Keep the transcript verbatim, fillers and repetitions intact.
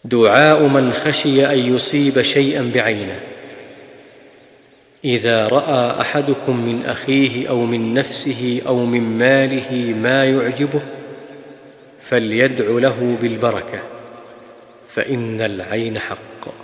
دعاء من خشي أن يصيب شيئا بعينه: إذا رأى أحدكم من أخيه أو من نفسه أو من ماله ما يعجبه فليدع له بالبركة، فإن العين حق.